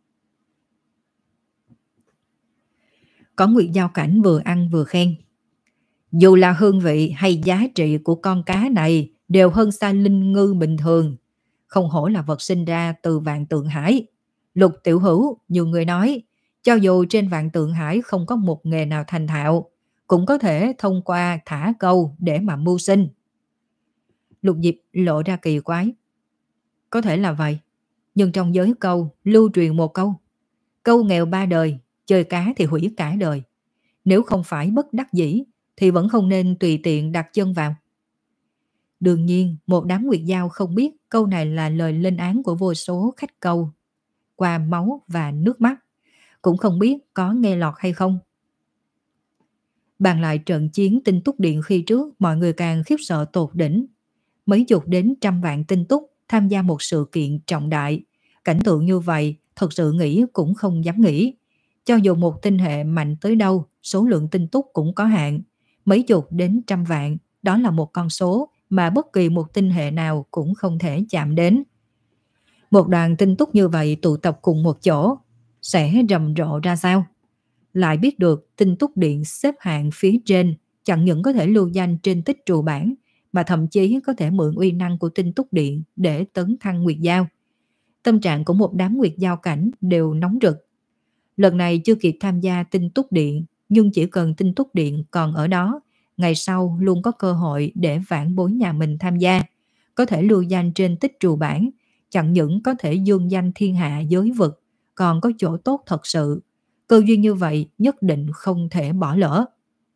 Có Nguyệt Giao Cảnh vừa ăn vừa khen. Dù là hương vị hay giá trị của con cá này đều hơn xa linh ngư bình thường. Không hổ là vật sinh ra từ vạn tượng hải. Lục tiểu hữu, nhiều người nói, cho dù trên vạn tượng hải không có một nghề nào thành thạo, cũng có thể thông qua thả câu để mà mưu sinh. Lục Diệp lộ ra kỳ quái. Có thể là vậy, nhưng trong giới câu lưu truyền một câu. Câu nghèo ba đời, chơi cá thì hủy cả đời. Nếu không phải bất đắc dĩ, thì vẫn không nên tùy tiện đặt chân vào. Đương nhiên, một đám Nguyệt Giao không biết câu này là lời lên án của vô số khách câu qua máu và nước mắt, cũng không biết có nghe lọt hay không. Bàn lại trận chiến Tinh Túc Điện khi trước, mọi người càng khiếp sợ tột đỉnh. Mấy chục đến trăm vạn tinh túc tham gia một sự kiện trọng đại. Cảnh tượng như vậy, thật sự nghĩ cũng không dám nghĩ. Cho dù một tinh hệ mạnh tới đâu, số lượng tinh túc cũng có hạn. Mấy chục đến trăm vạn, đó là một con số mà bất kỳ một tinh hệ nào cũng không thể chạm đến. Một đoàn tinh túc như vậy tụ tập cùng một chỗ, sẽ rầm rộ ra sao? Lại biết được Tinh Túc Điện xếp hạng phía trên, chẳng những có thể lưu danh trên tích trù bảng, mà thậm chí có thể mượn uy năng của Tinh Túc Điện để tấn thăng Nguyệt Giao. Tâm trạng của một đám Nguyệt Giao cảnh đều nóng rực. Lần này chưa kịp tham gia Tinh Túc Điện, nhưng chỉ cần Tinh Túc Điện còn ở đó, ngày sau luôn có cơ hội để vãn bối nhà mình tham gia, có thể lưu danh trên tích trù bảng, chẳng những có thể dương danh thiên hạ giới vực, còn có chỗ tốt thật sự. Cơ duyên như vậy nhất định không thể bỏ lỡ.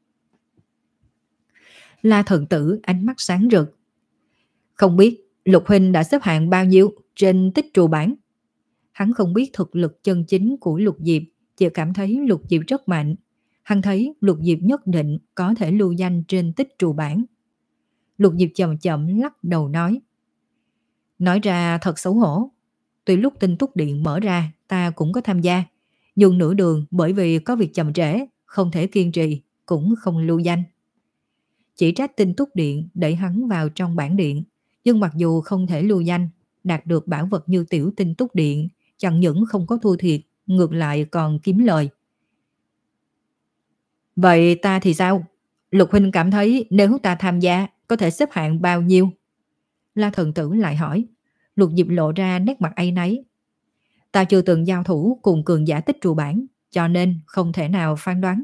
La Thần Tử ánh mắt sáng rực. Không biết Lục huynh đã xếp hạng bao nhiêu trên tích trù bảng? Hắn không biết thực lực chân chính của Lục Diệp, chỉ cảm thấy Lục Diệp rất mạnh. Hắn thấy Lục Diệp nhất định có thể lưu danh trên tích trù bảng. Lục Diệp chậm chậm lắc đầu nói. Nói ra thật xấu hổ. Tuy lúc Tinh Túc Điện mở ra ta cũng có tham gia, nhưng nửa đường bởi vì có việc chậm trễ, không thể kiên trì, cũng không lưu danh. Chỉ trách Tinh Túc Điện đẩy hắn vào trong bảng điện, nhưng mặc dù không thể lưu danh, đạt được bảo vật như tiểu Tinh Túc Điện, chẳng những không có thua thiệt, ngược lại còn kiếm lời. Vậy ta thì sao? Lục huynh cảm thấy nếu ta tham gia, có thể xếp hạng bao nhiêu? La Thần Tử lại hỏi. Lục Diệp lộ ra nét mặt áy náy. Ta chưa từng giao thủ cùng cường giả tích trù bảng, cho nên không thể nào phán đoán.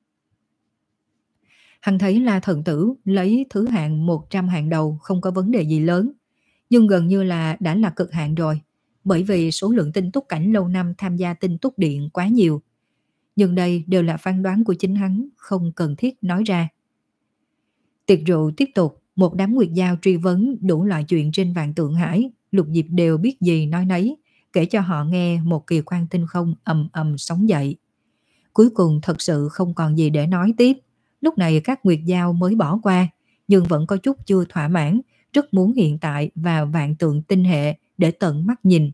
Hắn thấy La Thần Tử lấy thứ hạng một trăm hàng đầu không có vấn đề gì lớn, nhưng gần như là đã là cực hạn rồi, bởi vì số lượng tinh túc cảnh lâu năm tham gia Tinh Túc Điện quá nhiều. Nhưng đây đều là phán đoán của chính hắn, không cần thiết nói ra. Tiệc rượu tiếp tục, một đám Nguyệt Giao truy vấn đủ loại chuyện trên vạn tượng hải, Lục Diệp đều biết gì nói nấy, kể cho họ nghe một kỳ quan tinh không ầm ầm sóng dậy. Cuối cùng thật sự không còn gì để nói tiếp. Lúc này các Nguyệt Giao mới bỏ qua, nhưng vẫn có chút chưa thỏa mãn, rất muốn hiện tại vào vạn tượng tinh hệ để tận mắt nhìn.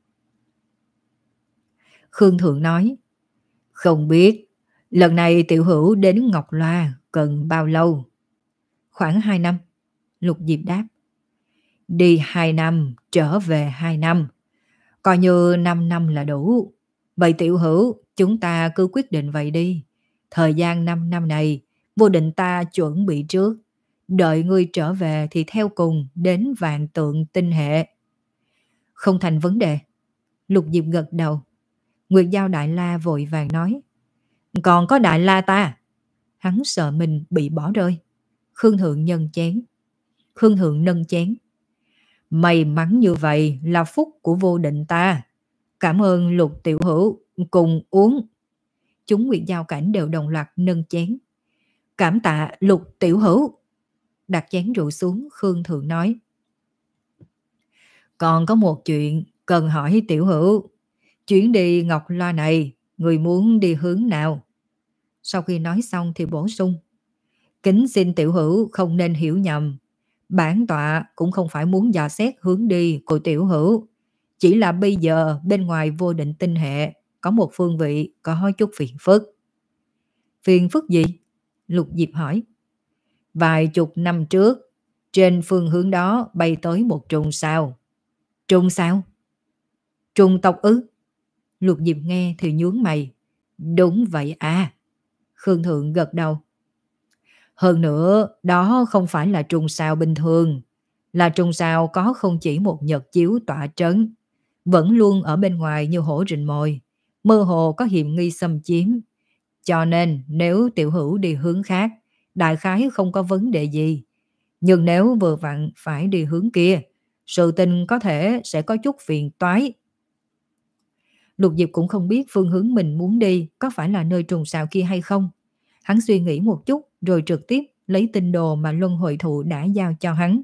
Khương Thượng nói, không biết, lần này tiểu hữu đến Ngọc Loa cần bao lâu? Khoảng hai năm, Lục Diệp đáp. Đi hai năm, trở về hai năm. Coi như năm năm là đủ. Vậy tiểu hữu, chúng ta cứ quyết định vậy đi. Thời gian năm năm này, vô định ta chuẩn bị trước. Đợi ngươi trở về thì theo cùng đến vạn tượng tinh hệ. Không thành vấn đề. Lục Diệp gật đầu. Nguyệt Giao Đại La vội vàng nói. Còn có Đại La ta. Hắn sợ mình bị bỏ rơi. Khương Thượng nhân chén. Khương Thượng nâng chén. May mắn như vậy là phúc của vô định ta. Cảm ơn Lục tiểu hữu, cùng uống. Chúng Nguyệt Giao Cảnh đều đồng loạt nâng chén. Cảm tạ Lục tiểu hữu. Đặt chén rượu xuống, Khương Thượng nói. Còn có một chuyện cần hỏi tiểu hữu. Chuyến đi Ngọc Loa này, người muốn đi hướng nào? Sau khi nói xong thì bổ sung. Kính xin tiểu hữu không nên hiểu nhầm. Bản tọa cũng không phải muốn dò xét hướng đi của tiểu hữu. Chỉ là bây giờ bên ngoài vô định tinh hệ có một phương vị có chút phiền phức. Phiền phức gì? Lục Diệp hỏi. Vài chục năm trước, trên phương hướng đó bay tới một trùng sao. Trùng sao? Trùng tộc ư? Lục Diệp nghe thì nhướng mày. Đúng vậy à. Khương Thượng gật đầu. Hơn nữa, đó không phải là trùng sao bình thường. Là trùng sao có không chỉ một nhật chiếu tọa trấn. Vẫn luôn ở bên ngoài như hổ rình mồi. Mơ hồ có hiểm nghi xâm chiếm. Cho nên nếu tiểu hữu đi hướng khác, đại khái không có vấn đề gì. Nhưng nếu vừa vặn phải đi hướng kia, sự tình có thể sẽ có chút phiền toái. Lục Diệp cũng không biết phương hướng mình muốn đi có phải là nơi trùng sao kia hay không. Hắn suy nghĩ một chút rồi trực tiếp lấy tinh đồ mà Luân Hồi Thụ đã giao cho hắn.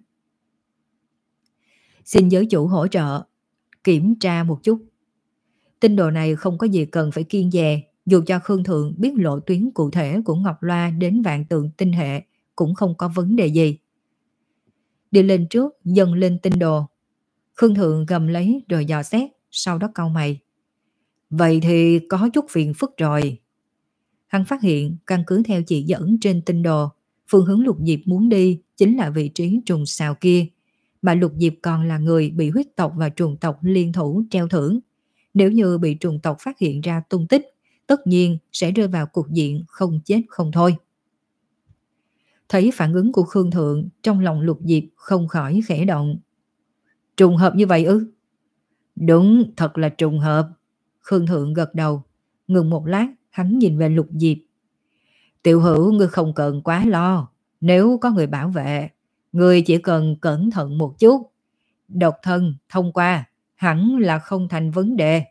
Xin giới chủ hỗ trợ, kiểm tra một chút. Tinh đồ này không có gì cần phải kiêng dè, dù cho Khương Thượng biết lộ tuyến cụ thể của Ngọc Loa đến Vạn Tượng tinh hệ cũng không có vấn đề gì. Đi lên trước, dâng lên tinh đồ. Khương Thượng gầm lấy rồi dò xét, sau đó cau mày. Vậy thì có chút phiền phức rồi. Hắn phát hiện căn cứ theo chỉ dẫn trên tinh đồ, phương hướng Lục Diệp muốn đi chính là vị trí trùng sao kia, mà Lục Diệp còn là người bị huyết tộc và trùng tộc liên thủ treo thưởng. Nếu như bị trùng tộc phát hiện ra tung tích, tất nhiên sẽ rơi vào cục diện không chết không thôi. Thấy phản ứng của Khương Thượng, trong lòng Lục Diệp không khỏi khẽ động. Trùng hợp như vậy ư? Đúng, thật là trùng hợp. Khương Thượng gật đầu. Ngừng một lát, hắn nhìn về Lục Diệp. Tiểu hữu ngươi không cần quá lo. Nếu có người bảo vệ, ngươi chỉ cần cẩn thận một chút. Độc thân thông qua hẳn là không thành vấn đề.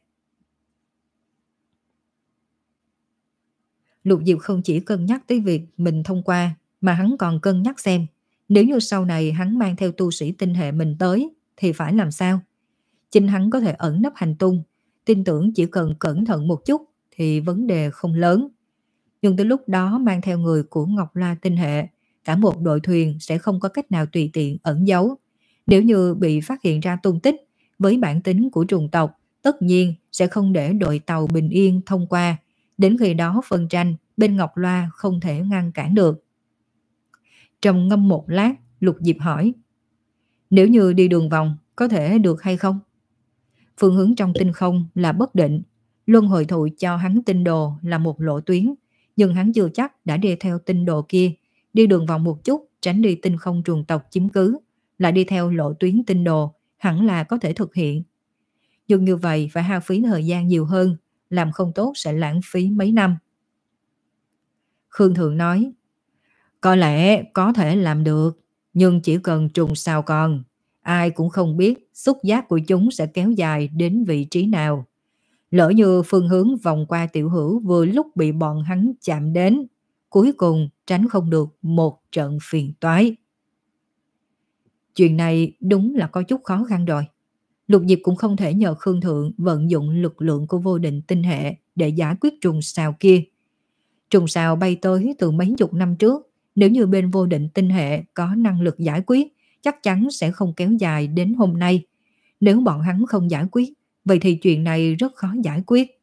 Lục Diệp không chỉ cân nhắc tới việc mình thông qua, mà hắn còn cân nhắc xem nếu như sau này hắn mang theo tu sĩ tinh hệ mình tới thì phải làm sao. Chính hắn có thể ẩn nấp hành tung, tin tưởng chỉ cần cẩn thận một chút thì vấn đề không lớn. Nhưng tới lúc đó mang theo người của Ngọc Loa tinh hệ, cả một đội thuyền sẽ không có cách nào tùy tiện ẩn giấu. Nếu như bị phát hiện ra tung tích, với bản tính của trùng tộc, tất nhiên sẽ không để đội tàu bình yên thông qua. Đến khi đó phân tranh bên Ngọc Loa không thể ngăn cản được. Trầm ngâm một lát, Lục Diệp hỏi. Nếu như đi đường vòng, có thể được hay không? Phương hướng trong tinh không là bất định. Luân Hồi Thụ cho hắn tinh đồ là một lộ tuyến, nhưng hắn chưa chắc đã đi theo tinh đồ kia. Đi đường vòng một chút, tránh đi tinh không trùng tộc chiếm cứ, lại đi theo lộ tuyến tinh đồ, hẳn là có thể thực hiện. Nhưng như vậy phải hao phí thời gian nhiều hơn, làm không tốt sẽ lãng phí mấy năm. Khương Thượng nói, có lẽ có thể làm được, nhưng chỉ cần trùng sao còn, ai cũng không biết xúc giác của chúng sẽ kéo dài đến vị trí nào. Lỡ như phương hướng vòng qua tiểu hữu vừa lúc bị bọn hắn chạm đến, cuối cùng tránh không được một trận phiền toái. Chuyện này đúng là có chút khó khăn rồi. Lục Diệp cũng không thể nhờ Khương Thượng vận dụng lực lượng của vô định tinh hệ để giải quyết trùng sao kia. Trùng sao bay tới từ mấy chục năm trước, nếu như bên vô định tinh hệ có năng lực giải quyết, chắc chắn sẽ không kéo dài đến hôm nay. Nếu bọn hắn không giải quyết, vậy thì chuyện này rất khó giải quyết.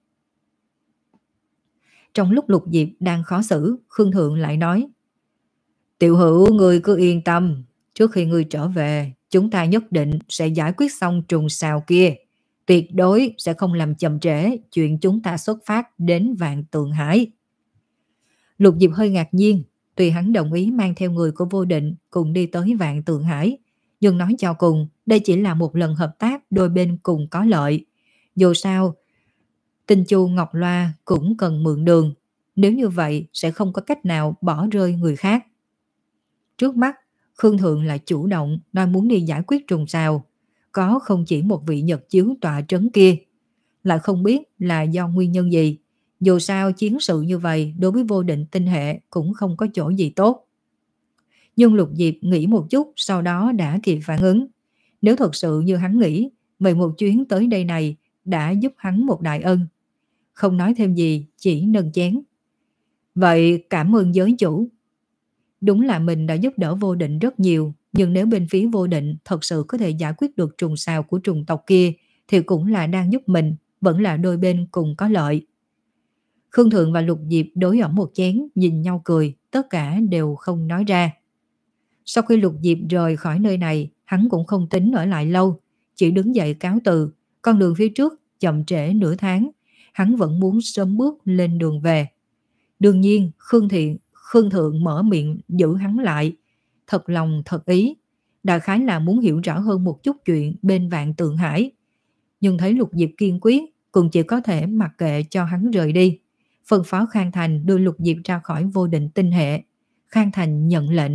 Trong lúc Lục Diệp đang khó xử, Khương Thượng lại nói, tiểu hữu người cứ yên tâm, trước khi người trở về, chúng ta nhất định sẽ giải quyết xong trùng sao kia. Tuyệt đối sẽ không làm chậm trễ chuyện chúng ta xuất phát đến Vạn Tượng Hải. Lục Diệp hơi ngạc nhiên, tuy hắn đồng ý mang theo người của vô định cùng đi tới Vạn Tượng Hải, nhưng nói cho cùng, đây chỉ là một lần hợp tác đôi bên cùng có lợi. Dù sao, Tinh Chu Ngọc Loa cũng cần mượn đường, nếu như vậy sẽ không có cách nào bỏ rơi người khác. Trước mắt, Khương Thượng lại chủ động nói muốn đi giải quyết trùng sao. Có không chỉ một vị nhật chiếu tọa trấn kia. Lại không biết là do nguyên nhân gì. Dù sao chiến sự như vậy đối với vô định tinh hệ cũng không có chỗ gì tốt. Nhưng Lục Diệp nghĩ một chút sau đó đã kịp phản ứng. Nếu thật sự như hắn nghĩ, vậy một chuyến tới đây này đã giúp hắn một đại ân. Không nói thêm gì, chỉ nâng chén. Vậy cảm ơn giới chủ. Đúng là mình đã giúp đỡ vô định rất nhiều, nhưng nếu bên phía vô định thật sự có thể giải quyết được trùng sao của trùng tộc kia, thì cũng là đang giúp mình, vẫn là đôi bên cùng có lợi. Khương Thượng và Lục Diệp đối ẩm một chén, nhìn nhau cười, tất cả đều không nói ra. Sau khi Lục Diệp rời khỏi nơi này, hắn cũng không tính ở lại lâu, chỉ đứng dậy cáo từ. Con đường phía trước chậm trễ nửa tháng, hắn vẫn muốn sớm bước lên đường về. Đương nhiên Khương Thiện, Khương Thượng mở miệng giữ hắn lại, thật lòng thật ý, đại khái là muốn hiểu rõ hơn một chút chuyện bên Vạn Tượng Hải. Nhưng thấy Lục Diệp kiên quyết, cũng chỉ có thể mặc kệ cho hắn rời đi. Phân phó Khang Thành đưa Lục Diệp ra khỏi vô định tinh hệ. Khang Thành nhận lệnh.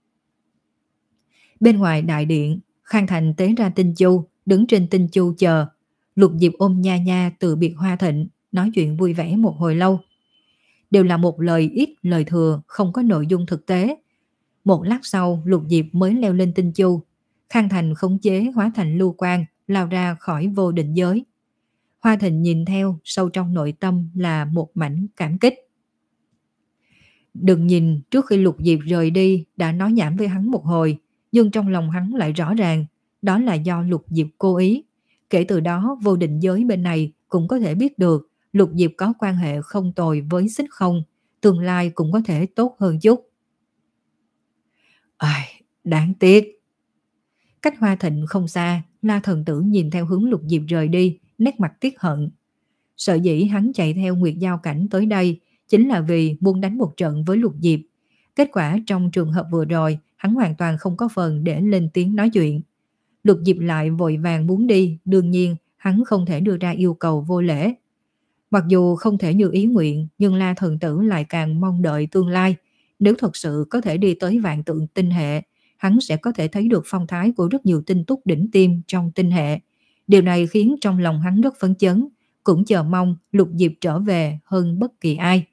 Bên ngoài đại điện, Khang Thành tế ra tinh chu, đứng trên tinh chu chờ. Lục Diệp ôm Nha Nha từ biệt Hoa Thịnh, nói chuyện vui vẻ một hồi lâu. Đều là một lời ít lời thừa, không có nội dung thực tế. Một lát sau, Lục Diệp mới leo lên tinh chu. Khang Thành khống chế hóa thành lưu quang, lao ra khỏi vô định giới. Hoa Thịnh nhìn theo, sâu trong nội tâm là một mảnh cảm kích. Đừng nhìn trước khi Lục Diệp rời đi đã nói nhảm với hắn một hồi, nhưng trong lòng hắn lại rõ ràng, đó là do Lục Diệp cố ý. Kể từ đó vô định giới bên này cũng có thể biết được Lục Diệp có quan hệ không tồi với Xích Không, tương lai cũng có thể tốt hơn chút. Ai, đáng tiếc. Cách Hoa Thịnh không xa, La Thần Tử nhìn theo hướng Lục Diệp rời đi, nét mặt tiếc hận. Sợ dĩ hắn chạy theo Nguyệt Giao Cảnh tới đây chính là vì muốn đánh một trận với Lục Diệp. Kết quả trong trường hợp vừa rồi, hắn hoàn toàn không có phần để lên tiếng nói chuyện. Lục Diệp lại vội vàng muốn đi, đương nhiên hắn không thể đưa ra yêu cầu vô lễ. Mặc dù không thể như ý nguyện, nhưng La Thần Tử lại càng mong đợi tương lai. Nếu thật sự có thể đi tới Vạn Tượng tinh hệ, hắn sẽ có thể thấy được phong thái của rất nhiều tinh túc đỉnh tiêm trong tinh hệ. Điều này khiến trong lòng hắn rất phấn chấn, cũng chờ mong Lục Diệp trở về hơn bất kỳ ai.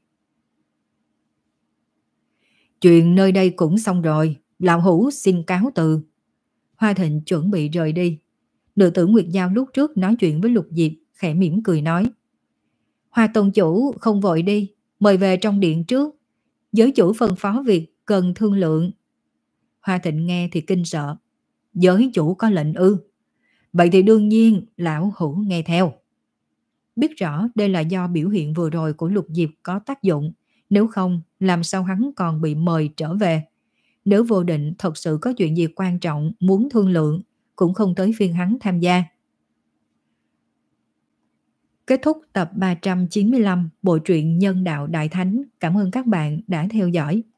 Chuyện nơi đây cũng xong rồi, lão hữu xin cáo từ. Hoa Thịnh chuẩn bị rời đi. Nữ tử Nguyệt Giao lúc trước nói chuyện với Lục Diệp, khẽ mỉm cười nói. Hoa Tôn chủ không vội đi, mời về trong điện trước. Giới chủ phân phó việc cần thương lượng. Hoa Thịnh nghe thì kinh sợ. Giới chủ có lệnh ư? Vậy thì đương nhiên lão hữu nghe theo. Biết rõ đây là do biểu hiện vừa rồi của Lục Diệp có tác dụng, nếu không làm sao hắn còn bị mời trở về. Nếu vô định thật sự có chuyện gì quan trọng muốn thương lượng, cũng không tới phiên hắn tham gia. Kết thúc tập ba trăm chín mươi lăm bộ truyện Nhân đạo Đại Thánh. Cảm ơn các bạn đã theo dõi.